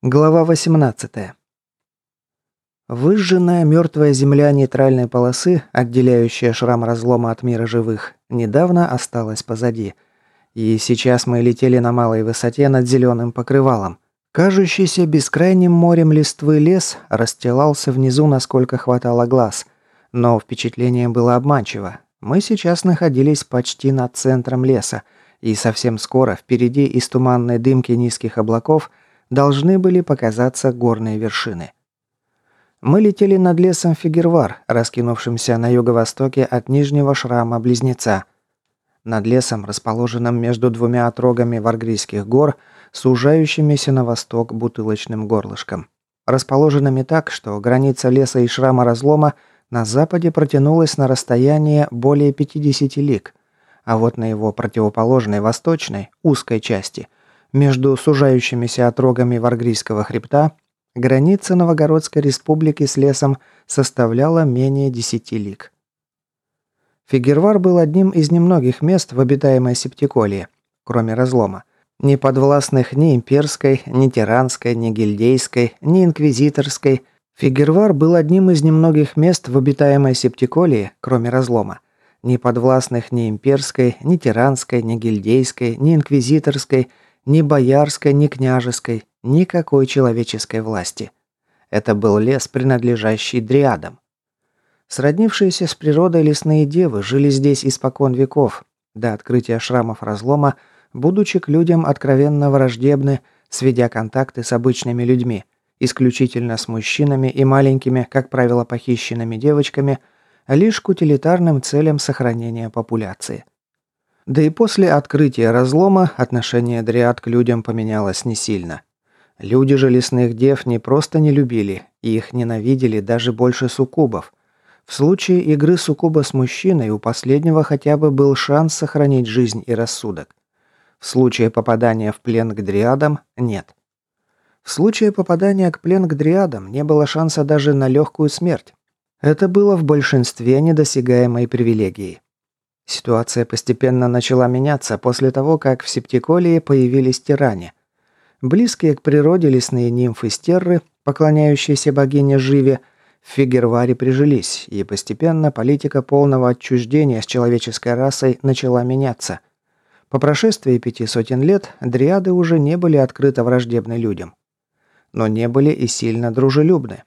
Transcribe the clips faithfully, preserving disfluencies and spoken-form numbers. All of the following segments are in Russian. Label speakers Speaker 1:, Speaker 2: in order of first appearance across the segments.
Speaker 1: Глава восемнадцатая. Выжженная мертвая земля нейтральной полосы, отделяющая шрам разлома от мира живых, недавно осталась позади. И сейчас мы летели на малой высоте над зеленым покрывалом. Кажущийся бескрайним морем листвы лес расстилался внизу, насколько хватало глаз. Но впечатление было обманчиво. Мы сейчас находились почти над центром леса, и совсем скоро впереди из туманной дымки низких облаков должны были показаться горные вершины. Мы летели над лесом Фигервар, раскинувшимся на юго-востоке от нижнего шрама Близнеца. Над лесом, расположенным между двумя отрогами Варгрийских гор, сужающимися на восток бутылочным горлышком. Расположенными так, что граница леса и шрама разлома на западе протянулась на расстояние более пятидесяти лиг, а вот на его противоположной восточной, узкой части, между сужающимися отрогами Варгрийского хребта, граница Новогородской республики с лесом составляла менее десяти лиг. Фигервар был одним из немногих мест в обитаемой Септиколии, кроме разлома, не подвластных ни имперской, ни тиранской, ни гильдейской, ни инквизиторской. Фигервар был одним из немногих мест в обитаемой Септиколии, кроме разлома, не подвластных ни имперской, ни тиранской, ни гильдейской, ни инквизиторской, ни боярской, ни княжеской, никакой человеческой власти. Это был лес, принадлежащий дриадам. Сроднившиеся с природой лесные девы жили здесь испокон веков, до открытия шрамов разлома, будучи к людям откровенно враждебны, сведя контакты с обычными людьми, исключительно с мужчинами и маленькими, как правило, похищенными девочками, лишь к утилитарным целям сохранения популяции. Да и после открытия разлома отношение дриад к людям поменялось не сильно. Люди же лесных дев не просто не любили, их ненавидели даже больше суккубов. В случае игры суккуба с мужчиной у последнего хотя бы был шанс сохранить жизнь и рассудок. В случае попадания в плен к дриадам – нет. В случае попадания к плен к дриадам не было шанса даже на легкую смерть. Это было в большинстве недосягаемой привилегией. Ситуация постепенно начала меняться после того, как в Септиколии появились тиране. Близкие к природе лесные нимфы Стерры, поклоняющиеся богине Живе, в Фигерваре прижились, и постепенно политика полного отчуждения с человеческой расой начала меняться. По прошествии пяти сотен лет дриады уже не были открыто враждебны людям. Но не были и сильно дружелюбны.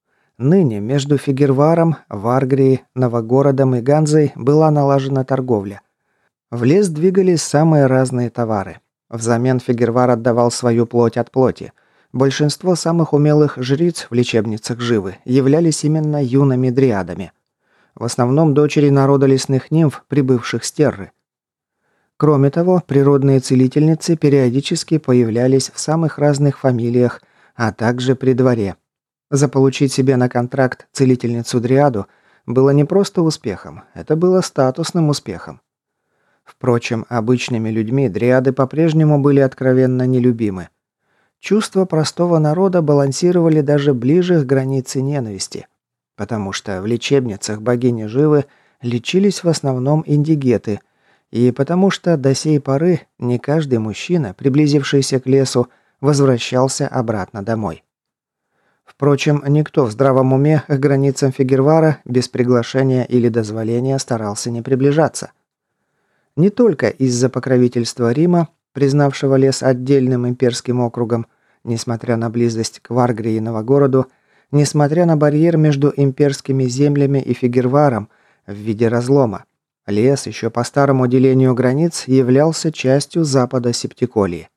Speaker 1: Ныне между Фигерваром, Варгрией, Новогородом и Ганзой была налажена торговля. В лес двигались самые разные товары. Взамен Фигервар отдавал свою плоть от плоти. Большинство самых умелых жриц в лечебницах Живы являлись именно юными дриадами. В основном дочери народа лесных нимф, прибывших с Терры. Кроме того, природные целительницы периодически появлялись в самых разных фамилиях, а также при дворе. Заполучить себе на контракт целительницу-дриаду было не просто успехом, это было статусным успехом. Впрочем, обычными людьми дриады по-прежнему были откровенно нелюбимы. Чувства простого народа балансировали даже ближе к границе ненависти, потому что в лечебницах богини Живы лечились в основном индигеты, и потому что до сей поры не каждый мужчина, приблизившийся к лесу, возвращался обратно домой. Впрочем, никто в здравом уме к границам Фигервара без приглашения или дозволения старался не приближаться. Не только из-за покровительства Рима, признавшего лес отдельным имперским округом, несмотря на близость к Варгрии и Новогороду, несмотря на барьер между имперскими землями и Фигерваром в виде разлома, лес еще по старому делению границ являлся частью запада Септиколии.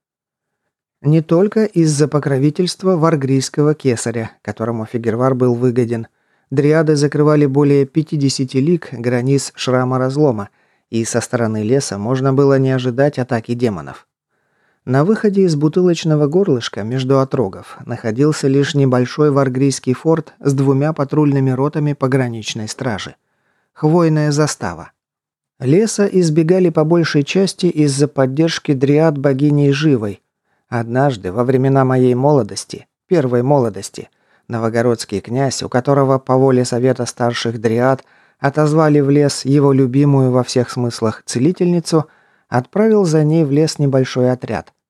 Speaker 1: Не только из-за покровительства варгрийского кесаря, которому Фигервар был выгоден, дриады закрывали более пятидесяти лиг границ шрама разлома, и со стороны леса можно было не ожидать атаки демонов. На выходе из бутылочного горлышка между отрогов находился лишь небольшой варгрийский форт с двумя патрульными ротами пограничной стражи. Хвойная застава. Леса избегали по большей части из-за поддержки дриад богиней Живой. Однажды, во времена моей молодости, первой молодости, новогородский князь, у которого по воле совета старших дриад отозвали в лес его любимую во всех смыслах целительницу, отправил за ней в лес небольшой отряд.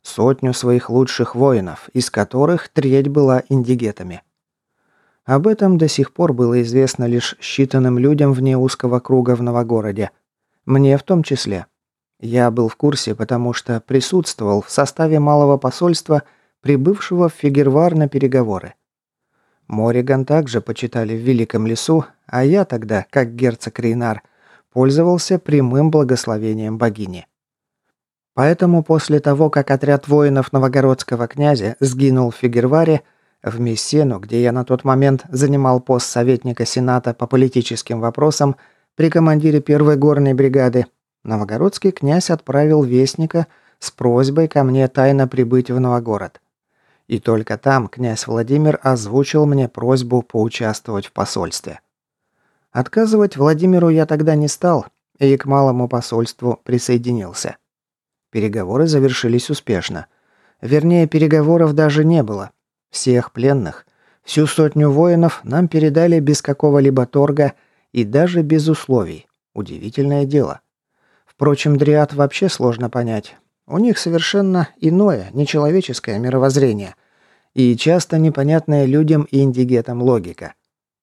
Speaker 1: Сотню своих лучших воинов, из которых треть была индигетами. Об этом до сих пор было известно лишь считанным людям вне узкого круга в Новогороде. Мне в том числе. Я был в курсе, потому что присутствовал в составе малого посольства, прибывшего в Фигервар на переговоры. Мориган также почитали в Великом лесу, а я тогда, как герцог Рейнар, пользовался прямым благословением богини. Поэтому после того, как отряд воинов новогородского князя сгинул в Фигерваре, в Мессену, где я на тот момент занимал пост советника Сената по политическим вопросам при командире первой горной бригады, новогородский князь отправил вестника с просьбой ко мне тайно прибыть в Новогород. И только там князь Владимир озвучил мне просьбу поучаствовать в посольстве. Отказывать Владимиру я тогда не стал и к малому посольству присоединился. Переговоры завершились успешно. Вернее, переговоров даже не было. Всех пленных, всю сотню воинов нам передали без какого-либо торга и даже без условий. Удивительное дело. Впрочем, дриад вообще сложно понять. У них совершенно иное, нечеловеческое мировоззрение и часто непонятная людям и индигетам логика.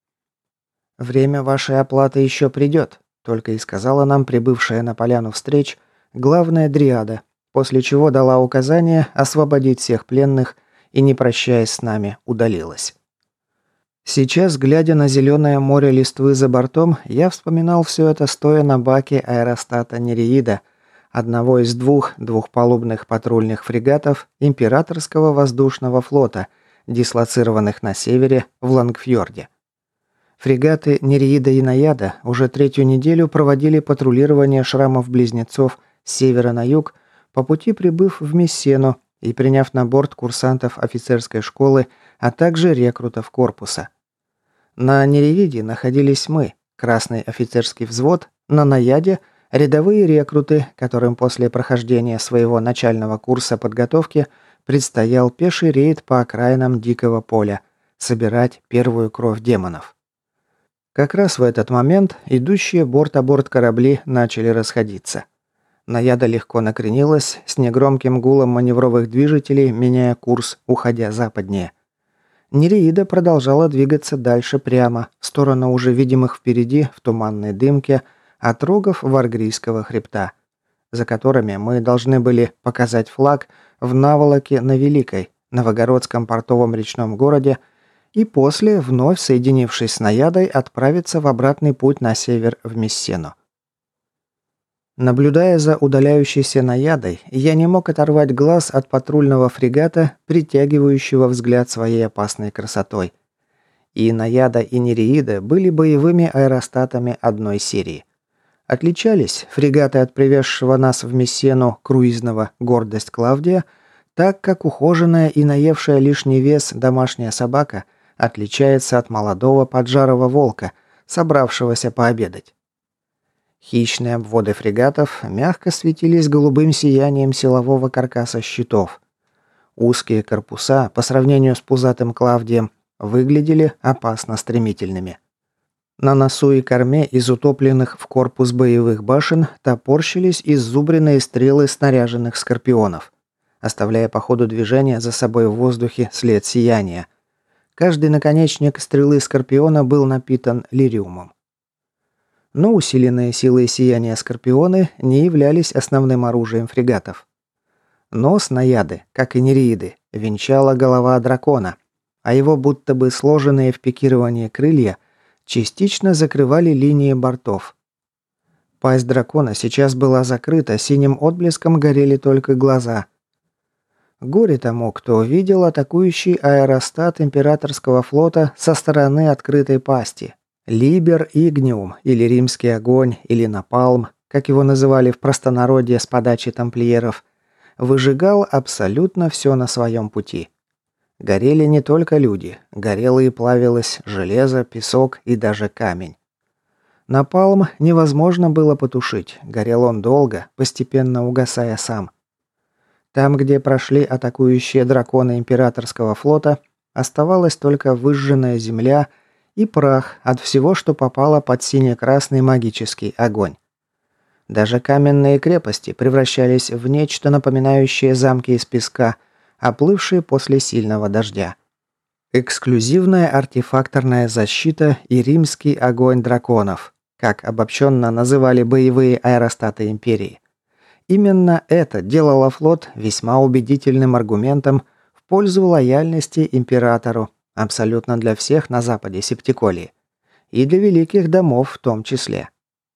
Speaker 1: «Время вашей оплаты еще придет», — только и сказала нам прибывшая на поляну встреч главная дриада, после чего дала указание освободить всех пленных и, не прощаясь с нами, удалилась. Сейчас, глядя на зеленое море листвы за бортом, я вспоминал все это, стоя на баке аэростата Нереида, одного из двух двухпалубных патрульных фрегатов Императорского воздушного флота, дислоцированных на севере в Лангфьорде. Фрегаты Нереида и Наяда уже третью неделю проводили патрулирование шрамов-близнецов с севера на юг, по пути прибыв в Мессену и приняв на борт курсантов офицерской школы, а также рекрутов корпуса. На Нереиде находились мы, красный офицерский взвод, на Наяде – рядовые рекруты, которым после прохождения своего начального курса подготовки предстоял пеший рейд по окраинам Дикого поля, собирать первую кровь демонов. Как раз в этот момент идущие борт-а-борт корабли начали расходиться. Наяда легко накренилась, с негромким гулом маневровых движителей, меняя курс, уходя западнее. Нереида продолжала двигаться дальше прямо, в сторону уже видимых впереди, в туманной дымке, отрогов Варгрийского хребта, за которыми мы должны были показать флаг в наволоке на Великой, Новогородском портовом речном городе, и после, вновь соединившись с Наядой, отправиться в обратный путь на север в Мессену. Наблюдая за удаляющейся Наядой, я не мог оторвать глаз от патрульного фрегата, притягивающего взгляд своей опасной красотой. И Наяда, и Нереида были боевыми аэростатами одной серии. Отличались фрегаты от привезшего нас в Мессену круизного «Гордость Клавдия», так как ухоженная и наевшая лишний вес домашняя собака отличается от молодого поджарого волка, собравшегося пообедать. Хищные обводы фрегатов мягко светились голубым сиянием силового каркаса щитов. Узкие корпуса, по сравнению с пузатым Клавдием, выглядели опасно стремительными. На носу и корме из утопленных в корпус боевых башен топорщились иззубренные стрелы снаряженных скорпионов, оставляя по ходу движения за собой в воздухе след сияния. Каждый наконечник стрелы скорпиона был напитан лириумом. Но усиленные силой сияния скорпионы не являлись основным оружием фрегатов. Нос Наяды, как и Нереиды, венчала голова дракона, а его будто бы сложенные в пикирование крылья частично закрывали линии бортов. Пасть дракона сейчас была закрыта, синим отблеском горели только глаза. Горе тому, кто видел атакующий аэростат императорского флота со стороны открытой пасти. Либер Игниум, или римский огонь, или напалм, как его называли в простонародье с подачи тамплиеров, выжигал абсолютно все на своем пути. Горели не только люди, горело и плавилось железо, песок и даже камень. Напалм невозможно было потушить, горел он долго, постепенно угасая сам. Там, где прошли атакующие драконы императорского флота, оставалась только выжженная земля и прах от всего, что попало под сине-красный магический огонь. Даже каменные крепости превращались в нечто напоминающее замки из песка, оплывшие после сильного дождя. Эксклюзивная артефакторная защита и римский огонь драконов, как обобщенно называли боевые аэростаты Империи. Именно это делало флот весьма убедительным аргументом в пользу лояльности императору абсолютно для всех на западе Септиколии. И для великих домов в том числе.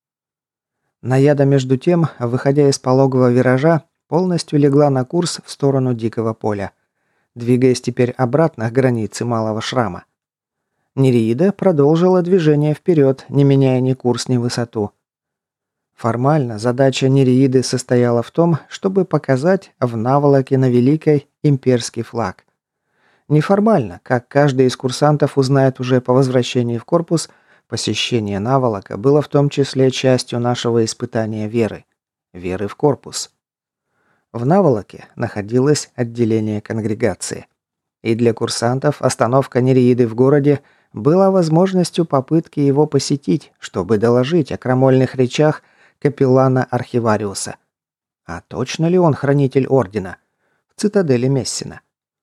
Speaker 1: Наяда, между тем, выходя из пологого виража, полностью легла на курс в сторону Дикого поля, двигаясь теперь обратно к границе Малого Шрама. Нереида продолжила движение вперед, не меняя ни курс, ни высоту. Формально задача Нереиды состояла в том, чтобы показать в наволоке на Великой имперский флаг. Неформально, как каждый из курсантов узнает уже по возвращении в корпус, посещение наволока было в том числе частью нашего испытания веры. Веры в корпус. В наволоке находилось отделение конгрегации. И для курсантов остановка Нереиды в городе была возможностью попытки его посетить, чтобы доложить о крамольных речах капеллана Архивариуса. А точно ли он хранитель ордена? В цитадели Мессина.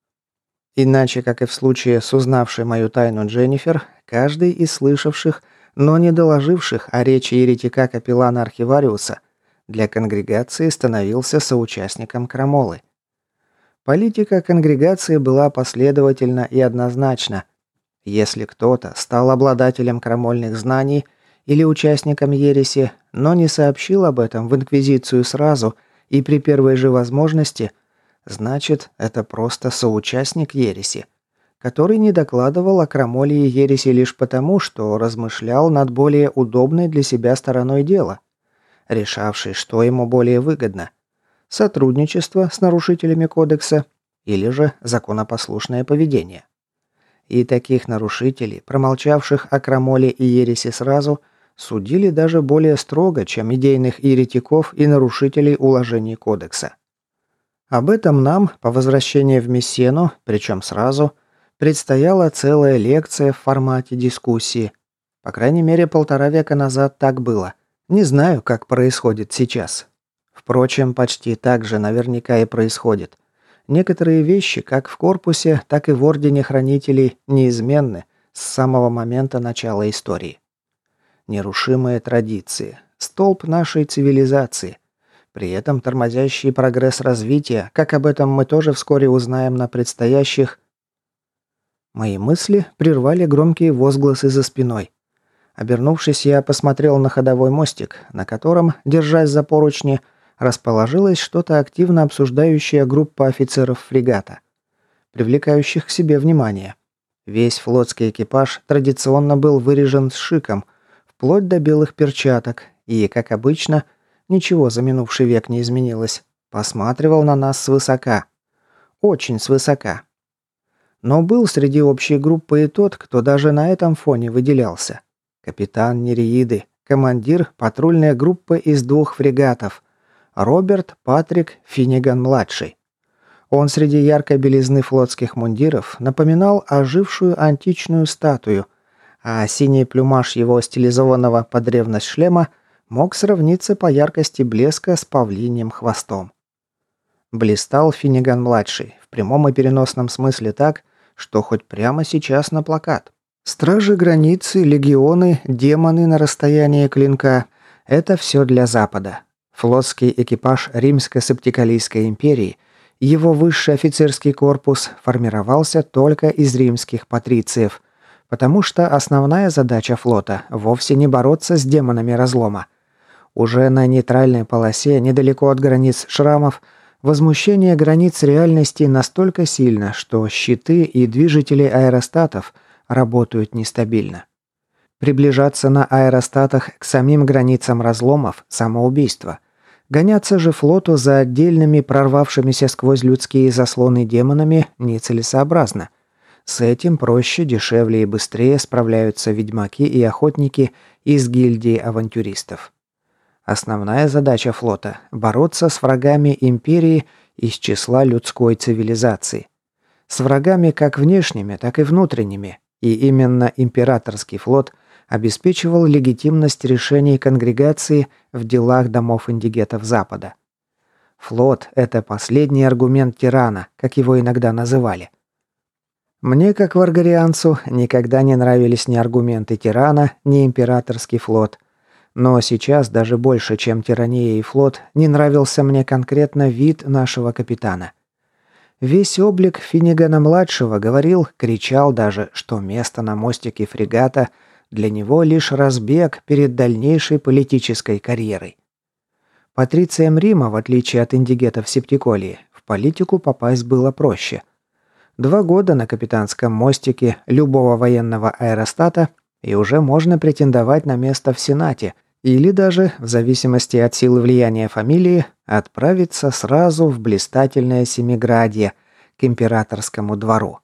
Speaker 1: Иначе, как и в случае с узнавшей мою тайну Дженнифер, каждый из слышавших, но не доложивших о речи еретика капеллана Архивариуса для конгрегации становился соучастником крамолы. Политика конгрегации была последовательна и однозначна. Если кто-то стал обладателем крамольных знаний или участником ереси, но не сообщил об этом в инквизицию сразу и при первой же возможности, значит, это просто соучастник ереси, который не докладывал о крамоле и ереси лишь потому, что размышлял над более удобной для себя стороной дела, решавший, что ему более выгодно – сотрудничество с нарушителями кодекса или же законопослушное поведение. И таких нарушителей, промолчавших о крамоле и ереси сразу, судили даже более строго, чем идейных еретиков и нарушителей уложений кодекса. Об этом нам, по возвращении в Мессену, причем сразу, предстояла целая лекция в формате дискуссии. По крайней мере, полтора века назад так было. Не знаю, как происходит сейчас. Впрочем, почти так же наверняка и происходит. Некоторые вещи, как в корпусе, так и в Ордене Хранителей, неизменны с самого момента начала истории. Нерушимые традиции. Столб нашей цивилизации. При этом тормозящий прогресс развития, как об этом мы тоже вскоре узнаем на предстоящих... Мои мысли прервали громкие возгласы за спиной. Обернувшись, я посмотрел на ходовой мостик, на котором, держась за поручни, расположилась что-то активно обсуждающая группа офицеров фрегата, привлекающих к себе внимание. Весь флотский экипаж традиционно был вырежен с шиком, вплоть до белых перчаток, и, как обычно, ничего за минувший век не изменилось, посматривал на нас свысока. Очень свысока. Но был среди общей группы и тот, кто даже на этом фоне выделялся. Капитан Нереиды, командир патрульной группы из двух фрегатов, Роберт Патрик Финниган-младший. Он среди яркой белизны флотских мундиров напоминал ожившую античную статую, а синий плюмаж его стилизованного под древность шлема мог сравниться по яркости блеска с павлиньим хвостом. Блистал Финниган-младший в прямом и переносном смысле так, что хоть прямо сейчас на плакат. Стражи границы, легионы, демоны на расстоянии клинка – это все для Запада. Флотский экипаж Римско-Септикалийской империи, его высший офицерский корпус формировался только из римских патрициев, потому что основная задача флота вовсе не бороться с демонами разлома. Уже на нейтральной полосе, недалеко от границ шрамов, возмущение границ реальности настолько сильно, что щиты и движители аэростатов работают нестабильно. Приближаться на аэростатах к самим границам разломов – самоубийство. Гоняться же флоту за отдельными прорвавшимися сквозь людские заслоны демонами нецелесообразно. С этим проще, дешевле и быстрее справляются ведьмаки и охотники из гильдии авантюристов. Основная задача флота – бороться с врагами империи из числа людской цивилизации. С врагами как внешними, так и внутренними. И именно императорский флот обеспечивал легитимность решений конгрегации в делах домов индигетов Запада. Флот – это последний аргумент тирана, как его иногда называли. Мне, как варгарианцу, никогда не нравились ни аргументы тирана, ни императорский флот. Но сейчас даже больше, чем тирания и флот, не нравился мне конкретно вид нашего капитана. Весь облик Финнигана-младшего говорил, кричал даже, что место на мостике фрегата для него лишь разбег перед дальнейшей политической карьерой. Патрициям Рима, в отличие от индигетов Септиколии, в политику попасть было проще. Два года на капитанском мостике любого военного аэростата, и уже можно претендовать на место в Сенате, или даже, в зависимости от силы влияния фамилии, отправиться сразу в блистательное Семиградье, к императорскому двору.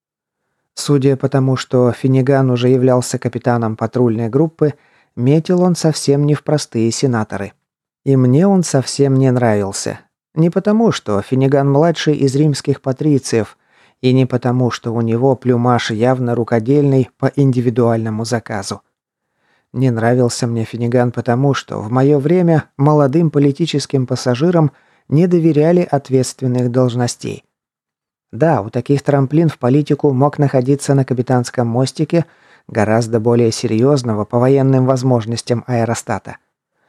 Speaker 1: Судя по тому, что Финниган уже являлся капитаном патрульной группы, метил он совсем не в простые сенаторы. И мне он совсем не нравился. Не потому, что Финниган-младший из римских патрициев, и не потому, что у него плюмаж явно рукодельный по индивидуальному заказу. Не нравился мне Финниган потому, что в мое время молодым политическим пассажирам не доверяли ответственных должностей. Да, у таких трамплин в политику мог находиться на капитанском мостике гораздо более серьезного по военным возможностям аэростата.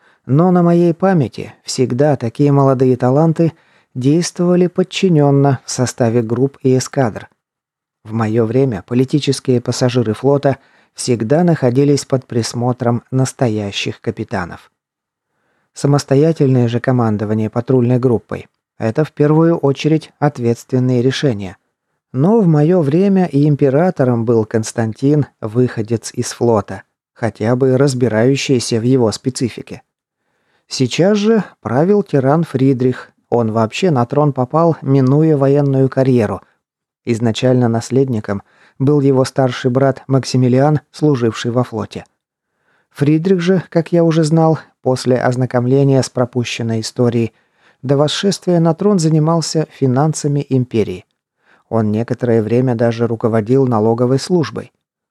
Speaker 1: Но на моей памяти всегда такие молодые таланты действовали подчиненно в составе групп и эскадр. В мое время политические пассажиры флота всегда находились под присмотром настоящих капитанов. Самостоятельное же командование патрульной группой – это в первую очередь ответственные решения. Но в мое время и императором был Константин, выходец из флота, хотя бы разбирающийся в его специфике. Сейчас же правил тиран Фридрих. Он вообще на трон попал, минуя военную карьеру. Изначально наследником был его старший брат Максимилиан, служивший во флоте. Фридрих же, как я уже знал, после ознакомления с пропущенной историей, до восшествия на трон занимался финансами империи. Он некоторое время даже руководил налоговой службой.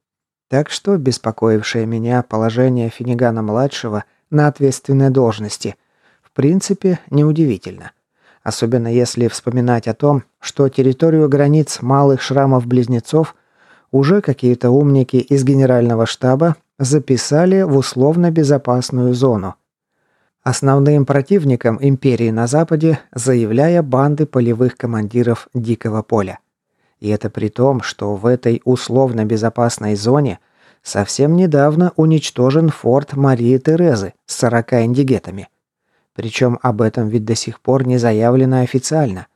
Speaker 1: Так что беспокоившее меня положение Финнигана-младшего на ответственной должности в принципе неудивительно. Особенно если вспоминать о том, что территорию границ малых шрамов-близнецов уже какие-то умники из генерального штаба записали в условно-безопасную зону. Основным противником империи на Западе заявляя банды полевых командиров Дикого поля. И это при том, что в этой условно-безопасной зоне совсем недавно уничтожен форт Марии Терезы с сорока индигетами. Причем об этом ведь до сих пор не заявлено официально.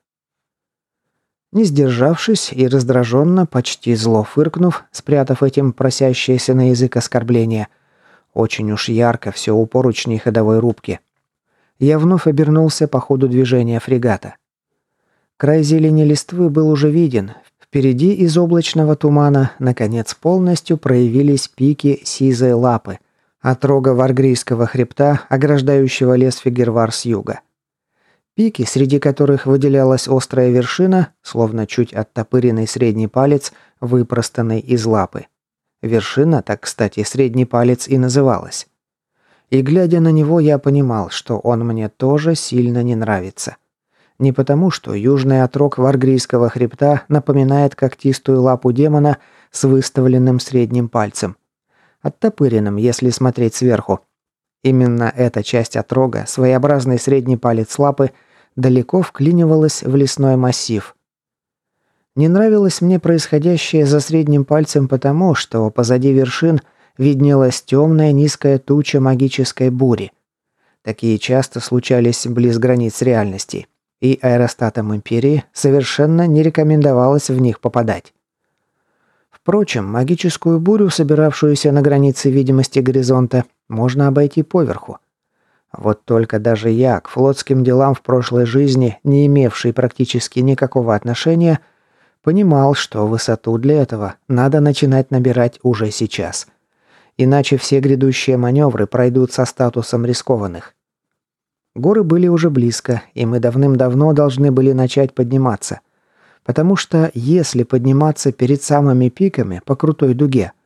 Speaker 1: Не сдержавшись и раздраженно, почти зло фыркнув, спрятав этим просящееся на язык оскорбление, очень уж ярко все у поручней ходовой рубки, я вновь обернулся по ходу движения фрегата. Край зелени листвы был уже виден. Впереди из облачного тумана, наконец, полностью проявились пики сизой лапы, отрога варгрийского хребта, ограждающего лес Фигервар с юга. Пики, среди которых выделялась острая вершина, словно чуть оттопыренный средний палец, выпростанный из лапы. Вершина, так, кстати, средний палец и называлась. И глядя на него, я понимал, что он мне тоже сильно не нравится. Не потому, что южный отрог варгрийского хребта напоминает когтистую лапу демона с выставленным средним пальцем. Оттопыренным, если смотреть сверху. Именно эта часть отрога, своеобразный средний палец лапы, далеко вклинивалась в лесной массив. Не нравилось мне происходящее за средним пальцем потому, что позади вершин виднелась темная низкая туча магической бури. Такие часто случались близ границ реальности. И аэростатам Империи совершенно не рекомендовалось в них попадать. Впрочем, магическую бурю, собиравшуюся на границе видимости горизонта, можно обойти поверху. Вот только даже я, к флотским делам в прошлой жизни, не имевший практически никакого отношения, понимал, что высоту для этого надо начинать набирать уже сейчас. Иначе все грядущие маневры пройдут со статусом рискованных. Горы были уже близко, и мы давным-давно должны были начать подниматься. Потому что если подниматься перед самыми пиками по крутой дуге,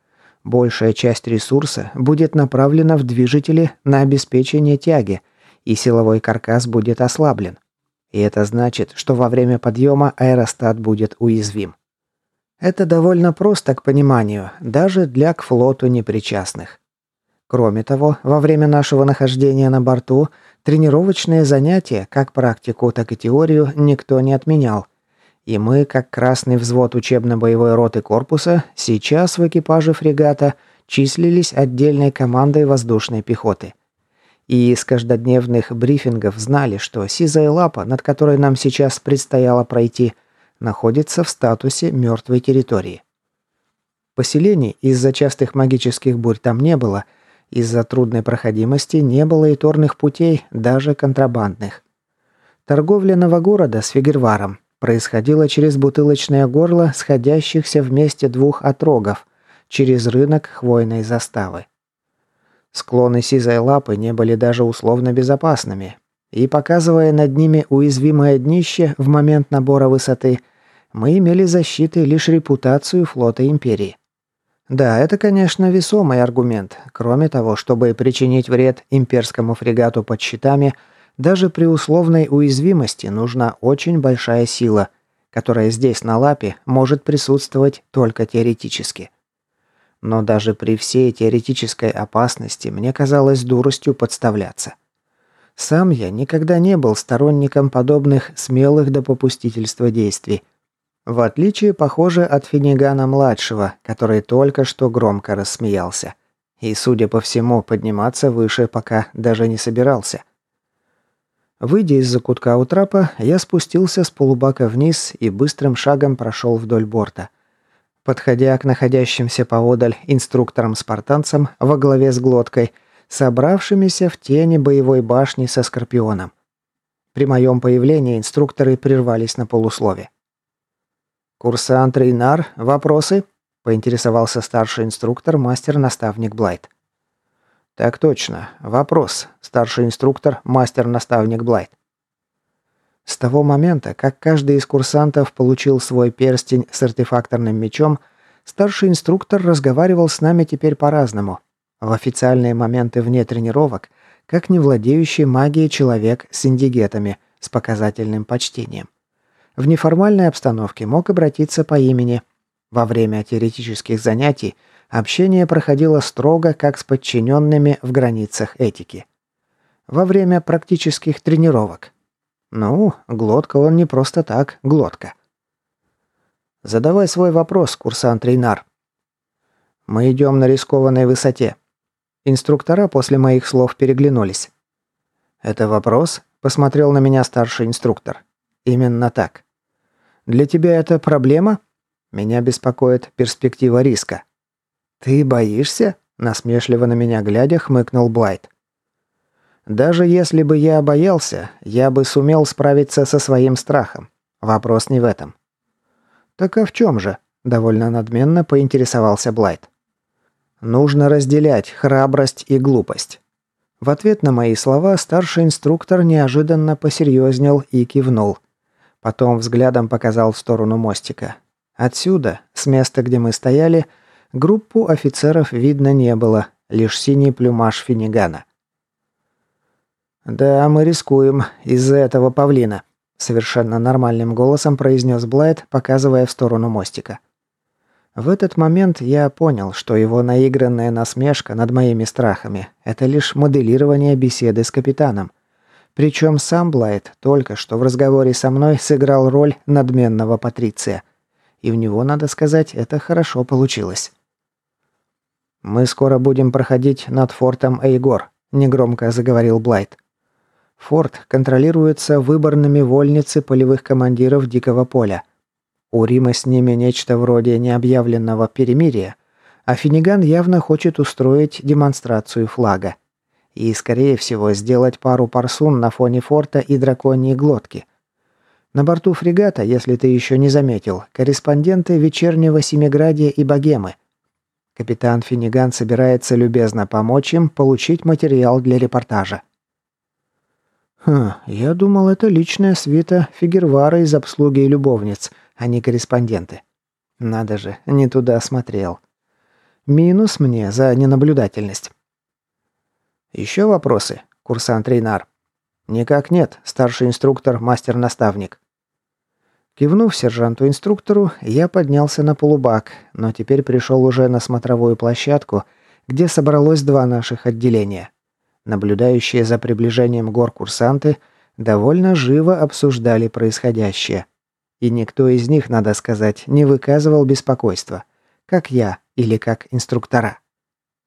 Speaker 1: Большая часть ресурса будет направлена в движители на обеспечение тяги, и силовой каркас будет ослаблен. И это значит, что во время подъема аэростат будет уязвим. Это довольно просто к пониманию, даже для к флоту непричастных. Кроме того, во время нашего нахождения на борту тренировочные занятия, как практику, так и теорию, никто не отменял. И мы, как красный взвод учебно-боевой роты корпуса, сейчас в экипаже фрегата числились отдельной командой воздушной пехоты. И из каждодневных брифингов знали, что сизая лапа, над которой нам сейчас предстояло пройти, находится в статусе мертвой территории. Поселений из-за частых магических бурь там не было, из-за трудной проходимости не было и торных путей, даже контрабандных. Торговля Новогорода с Фигерваром происходила через бутылочное горло сходящихся вместе двух отрогов, через рынок хвойной заставы. Склоны сизой лапы не были даже условно безопасными, и, показывая над ними уязвимое днище в момент набора высоты, мы имели защитой лишь репутацию флота Империи. Да, это, конечно, весомый аргумент. Кроме того, чтобы причинить вред имперскому фрегату под щитами, даже при условной уязвимости нужна очень большая сила, которая здесь на лапе может присутствовать только теоретически. Но даже при всей теоретической опасности мне казалось дуростью подставляться. Сам я никогда не был сторонником подобных смелых до попустительства действий. В отличие, похоже, от Финнигана-младшего, который только что громко рассмеялся. И, судя по всему, подниматься выше пока даже не собирался. Выйдя из закутка у трапа, я спустился с полубака вниз и быстрым шагом прошел вдоль борта. Подходя к находящимся поодаль инструкторам-спартанцам во главе с глоткой, собравшимися в тени боевой башни со Скорпионом. При моем появлении инструкторы прервались на полуслове. «Курсант Рейнар, вопросы?» – поинтересовался старший инструктор, мастер-наставник Блайт. «Так точно. Вопрос. Старший инструктор, мастер-наставник Блайт». С того момента, как каждый из курсантов получил свой перстень с артефакторным мечом, старший инструктор разговаривал с нами теперь по-разному. В официальные моменты вне тренировок, как не владеющий магией человек с индигетами, с показательным почтением. В неформальной обстановке мог обратиться по имени. Во время теоретических занятий общение проходило строго, как с подчиненными в границах этики. Во время практических тренировок. Ну, глотка он не просто так, глотка. Задавай свой вопрос, курсант Рейнар. Мы идем на рискованной высоте. Инструктора после моих слов переглянулись. «Это вопрос?» – посмотрел на меня старший инструктор. «Именно так. Для тебя это проблема?» Меня беспокоит перспектива риска. «Ты боишься?» – насмешливо на меня глядя хмыкнул Блайт. «Даже если бы я боялся, я бы сумел справиться со своим страхом. Вопрос не в этом». «Так а в чем же?» – довольно надменно поинтересовался Блайт. «Нужно разделять храбрость и глупость». В ответ на мои слова старший инструктор неожиданно посерьезнел и кивнул. Потом взглядом показал в сторону мостика. Отсюда, с места, где мы стояли, группу офицеров видно не было, лишь синий плюмаж Финнигана. «Да, мы рискуем из-за этого павлина», — совершенно нормальным голосом произнес Блайт, показывая в сторону мостика. В этот момент я понял, что его наигранная насмешка над моими страхами – это лишь моделирование беседы с капитаном. Причем сам Блайт только что в разговоре со мной сыграл роль надменного патриция. И у него, надо сказать, это хорошо получилось. «Мы скоро будем проходить над фортом Эйгор», – негромко заговорил Блайт. Форт контролируется выборными вольницы полевых командиров Дикого поля. У Рима с ними нечто вроде необъявленного перемирия, а Финниган явно хочет устроить демонстрацию флага. И, скорее всего, сделать пару парсун на фоне форта и драконьей глотки. На борту фрегата, если ты еще не заметил, корреспонденты вечернего Семиградия и Богемы. Капитан Финниган собирается любезно помочь им получить материал для репортажа. Хм, я думал, это личная свита Фигервара из обслуги и любовниц, а не корреспонденты. Надо же, не туда смотрел. Минус мне за ненаблюдательность. Еще вопросы, курсант Рейнар? Никак нет, старший инструктор, мастер-наставник. Кивнув сержанту-инструктору, я поднялся на полубак, но теперь пришел уже на смотровую площадку, где собралось два наших отделения. Наблюдающие за приближением гор курсанты довольно живо обсуждали происходящее. И никто из них, надо сказать, не выказывал беспокойства, как я или как инструктора.